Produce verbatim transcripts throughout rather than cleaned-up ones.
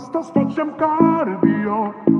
Astăzi facem cardio.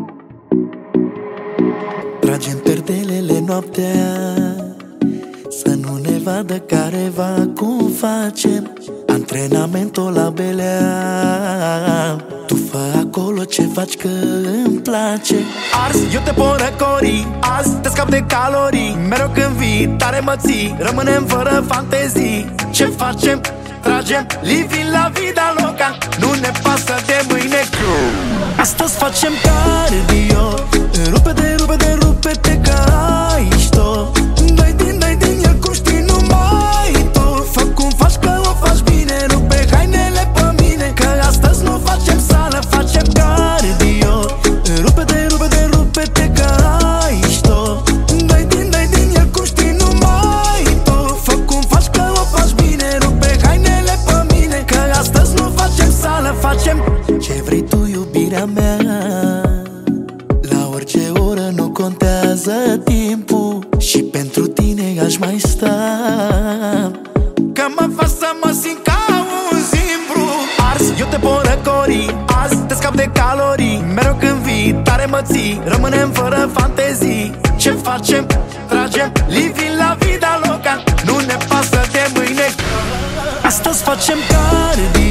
Tragem perdelele noaptea, să nu ne vadă careva. Cum facem antrenamentul la belea. Tu fă acolo ce faci că îmi place. Ars, eu te pot răcori, azi te scap de calorii. Mereu când vii, tare mă ții, rămânem fără fantezii. Ce facem? Tragem, living la vida loca. Nu ne pasă de mâine. Astăzi facem cardio. Rupe-te, rupe-te, rupe-te că ai șto. Dai din, dai din el cum știi numai tu. Fă cum faci că o faci bine. Rupe hainele pe mine, că astăzi nu facem sală, facem cardio. Rupe-te, rupe-te, rupe-te că ai șto. Dai din, dai din el cum știi numai tu. Fă cum faci că o faci bine. Rupe hainele pe mine, că astăzi nu facem sală, facem ce vrei tu, iubirea mea. La orice oră nu contează timpul, și pentru tine aș mai sta. Că mă faci să mă simt ca un zimbru. Ars, eu te pot răcori, azi te scap de calorii. Mereu când vii, tare mă ții, rămânem fără fantezii. Ce facem? Tragem, living la vida loca. Nu ne pasă de mâine. Astăzi facem cardio.